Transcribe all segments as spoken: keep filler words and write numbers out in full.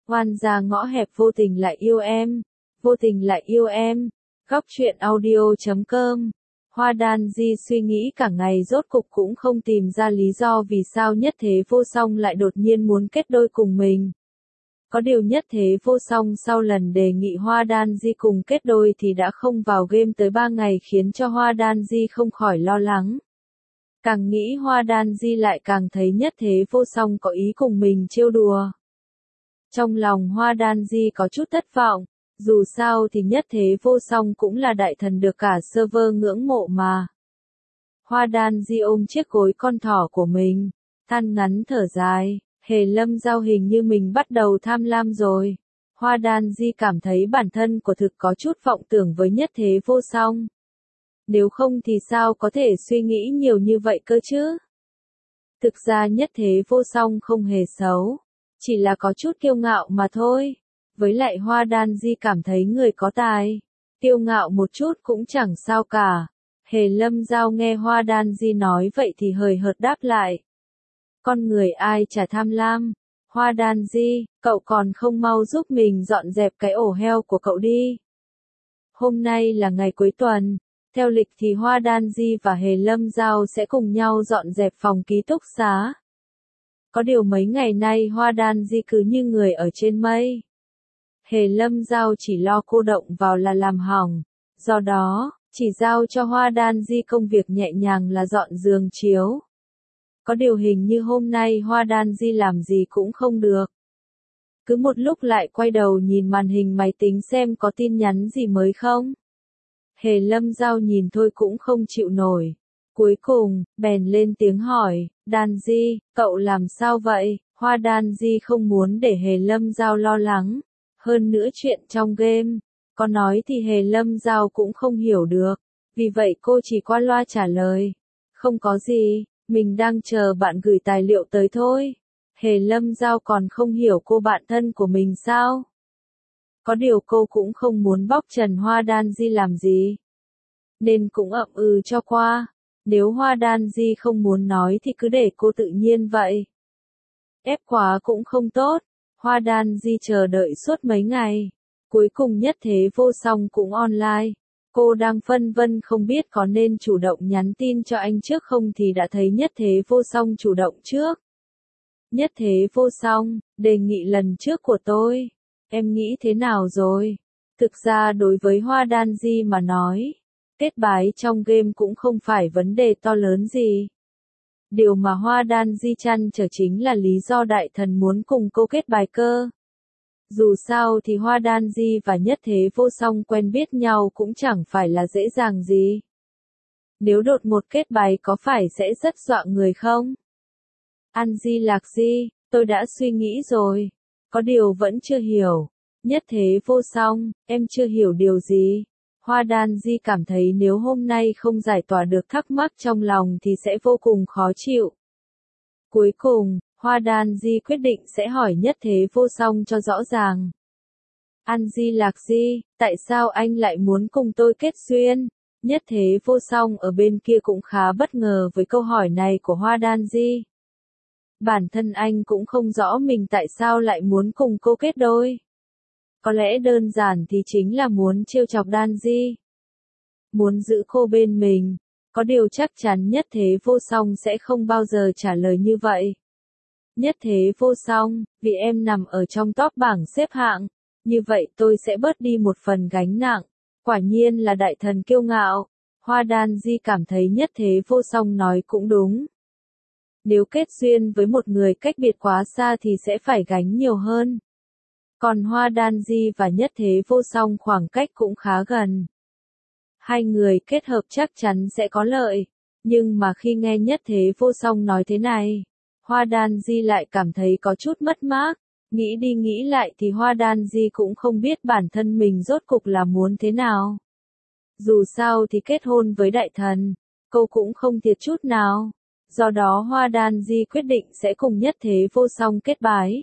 Oan gia ngõ hẹp vô tình lại yêu em, vô tình lại yêu em. Góc truyện audio chấm com. Hoa Đan Di suy nghĩ cả ngày rốt cục cũng không tìm ra lý do vì sao Nhất Thế Vô Song lại đột nhiên muốn kết đôi cùng mình. Có điều Nhất Thế Vô Song sau lần đề nghị Hoa Đan Di cùng kết đôi thì đã không vào game tới ba ngày khiến cho Hoa Đan Di không khỏi lo lắng. Càng nghĩ Hoa Đan Di lại càng thấy Nhất Thế Vô Song có ý cùng mình trêu đùa. Trong lòng Hoa Đan Di có chút thất vọng, dù sao thì Nhất Thế Vô Song cũng là đại thần được cả server ngưỡng mộ mà. Hoa Đan Di ôm chiếc gối con thỏ của mình, than ngắn thở dài, Hề Lâm Giao hình như mình bắt đầu tham lam rồi. Hoa Đan Di cảm thấy bản thân của thực có chút vọng tưởng với Nhất Thế Vô Song. Nếu không thì sao có thể suy nghĩ nhiều như vậy cơ chứ? Thực ra Nhất Thế Vô Song không hề xấu, chỉ là có chút kiêu ngạo mà thôi. Với lại Hoa Đan Di cảm thấy người có tài, kiêu ngạo một chút cũng chẳng sao cả. Hề Lâm Giao nghe Hoa Đan Di nói vậy thì hời hợt đáp lại. Con người ai chả tham lam. Hoa Đan Di, cậu còn không mau giúp mình dọn dẹp cái ổ heo của cậu đi. Hôm nay là ngày cuối tuần, theo lịch thì Hoa Đan Di và Hề Lâm Giao sẽ cùng nhau dọn dẹp phòng ký túc xá. Có điều mấy ngày nay Hoa Đan Di cứ như người ở trên mây. Hề Lâm Giao chỉ lo cô động vào là làm hỏng, do đó, chỉ giao cho Hoa Đan Di công việc nhẹ nhàng là dọn giường chiếu. Có điều hình như hôm nay Hoa Đan Di làm gì cũng không được. Cứ một lúc lại quay đầu nhìn màn hình máy tính xem có tin nhắn gì mới không. Hề Lâm Giao nhìn thôi cũng không chịu nổi. Cuối cùng, bèn lên tiếng hỏi, Đan Di, cậu làm sao vậy? Hoa Đan Di không muốn để Hề Lâm Giao lo lắng. Hơn nữa chuyện trong game, có nói thì Hề Lâm Giao cũng không hiểu được. Vì vậy cô chỉ qua loa trả lời. Không có gì, mình đang chờ bạn gửi tài liệu tới thôi. Hề Lâm Giao còn không hiểu cô bạn thân của mình sao? Có điều cô cũng không muốn bóc trần Hoa Đan Di làm gì. Nên cũng ậm ừ cho qua. Nếu Hoa Đan Di không muốn nói thì cứ để cô tự nhiên vậy. Ép quá cũng không tốt. Hoa Đan Di chờ đợi suốt mấy ngày. Cuối cùng Nhất Thế Vô Song cũng online. Cô đang phân vân không biết có nên chủ động nhắn tin cho anh trước không thì đã thấy Nhất Thế Vô Song chủ động trước. Nhất Thế Vô Song, đề nghị lần trước của tôi. Em nghĩ thế nào rồi? Thực ra đối với Hoa Đan Di mà nói, kết bái trong game cũng không phải vấn đề to lớn gì. Điều mà Hoa Đan Di trăn trở chính là lý do đại thần muốn cùng cô kết bài cơ. Dù sao thì Hoa Đan Di và Nhất Thế Vô Song quen biết nhau cũng chẳng phải là dễ dàng gì. Nếu đột một kết bài có phải sẽ rất dọa người không? An Di Lạc Di, tôi đã suy nghĩ rồi. Có điều vẫn chưa hiểu. Nhất Thế Vô Song, em chưa hiểu điều gì? Hoa Đan Di cảm thấy nếu hôm nay không giải tỏa được thắc mắc trong lòng thì sẽ vô cùng khó chịu. Cuối cùng, Hoa Đan Di quyết định sẽ hỏi Nhất Thế Vô Song cho rõ ràng. An Di Lạc Di, tại sao anh lại muốn cùng tôi kết duyên? Nhất Thế Vô Song ở bên kia cũng khá bất ngờ với câu hỏi này của Hoa Đan Di. Bản thân anh cũng không rõ mình tại sao lại muốn cùng cô kết đôi. Có lẽ đơn giản thì chính là muốn trêu chọc Đan Di. Muốn giữ cô bên mình. Có điều chắc chắn Nhất Thế Vô Song sẽ không bao giờ trả lời như vậy. Nhất Thế Vô Song, vì em nằm ở trong top bảng xếp hạng, như vậy tôi sẽ bớt đi một phần gánh nặng. Quả nhiên là đại thần kiêu ngạo. Hoa Đan Di cảm thấy Nhất Thế Vô Song nói cũng đúng. Nếu kết duyên với một người cách biệt quá xa thì sẽ phải gánh nhiều hơn. Còn Hoa Đan Di và Nhất Thế Vô Song khoảng cách cũng khá gần. Hai người kết hợp chắc chắn sẽ có lợi. Nhưng mà khi nghe Nhất Thế Vô Song nói thế này, Hoa Đan Di lại cảm thấy có chút mất mát. Nghĩ đi nghĩ lại thì Hoa Đan Di cũng không biết bản thân mình rốt cục là muốn thế nào. Dù sao thì kết hôn với đại thần, cô cũng không thiệt chút nào. Do đó Hoa Đan Di quyết định sẽ cùng Nhất Thế Vô Song kết bái.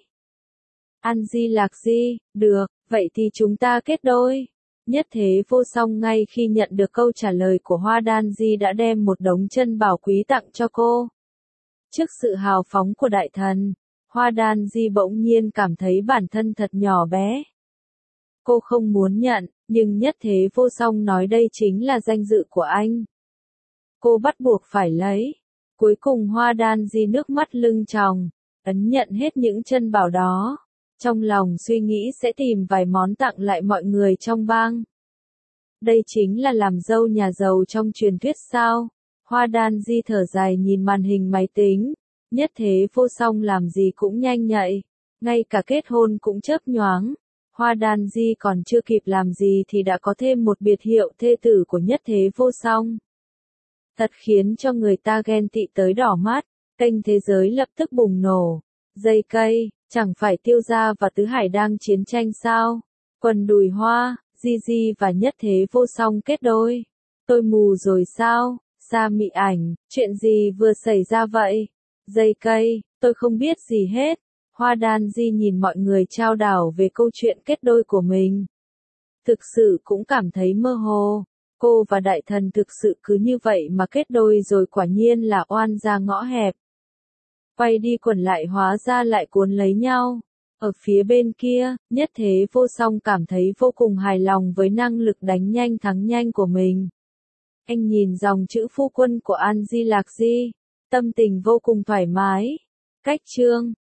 An Di Lạc Di, được, vậy thì chúng ta kết đôi. Nhất Thế Vô Song ngay khi nhận được câu trả lời của Hoa Đan Di đã đem một đống chân bảo quý tặng cho cô. Trước sự hào phóng của đại thần, Hoa Đan Di bỗng nhiên cảm thấy bản thân thật nhỏ bé. Cô không muốn nhận, nhưng Nhất Thế Vô Song nói đây chính là danh dự của anh. Cô bắt buộc phải lấy. Cuối cùng Hoa Đan Di nước mắt lưng tròng, ấn nhận hết những chân bảo đó. Trong lòng suy nghĩ sẽ tìm vài món tặng lại mọi người trong bang. Đây chính là làm dâu nhà giàu trong truyền thuyết sao? Hoa Đan Di thở dài nhìn màn hình máy tính. Nhất Thế Vô Song làm gì cũng nhanh nhạy. Ngay cả kết hôn cũng chớp nhoáng. Hoa Đan Di còn chưa kịp làm gì thì đã có thêm một biệt hiệu thê tử của Nhất Thế Vô Song. Thật khiến cho người ta ghen tị tới đỏ mắt. Kênh Thế Giới lập tức bùng nổ. Dây cây, chẳng phải Tiêu Gia và Tứ Hải đang chiến tranh sao? Quần đùi hoa, Gigi và Nhất Thế Vô Song kết đôi. Tôi mù rồi sao? Sa Mị Ảnh, chuyện gì vừa xảy ra vậy? Dây cây, tôi không biết gì hết. Hoa Đan Di nhìn mọi người trao đảo về câu chuyện kết đôi của mình. Thực sự cũng cảm thấy mơ hồ. Cô và đại thần thực sự cứ như vậy mà kết đôi rồi, quả nhiên là oan ra ngõ hẹp. Quay đi quẩn lại hóa ra lại cuốn lấy nhau. Ở phía bên kia, Nhất Thế Vô Song cảm thấy vô cùng hài lòng với năng lực đánh nhanh thắng nhanh của mình. Anh nhìn dòng chữ phu quân của An Di Lạc Di, tâm tình vô cùng thoải mái. Cách chương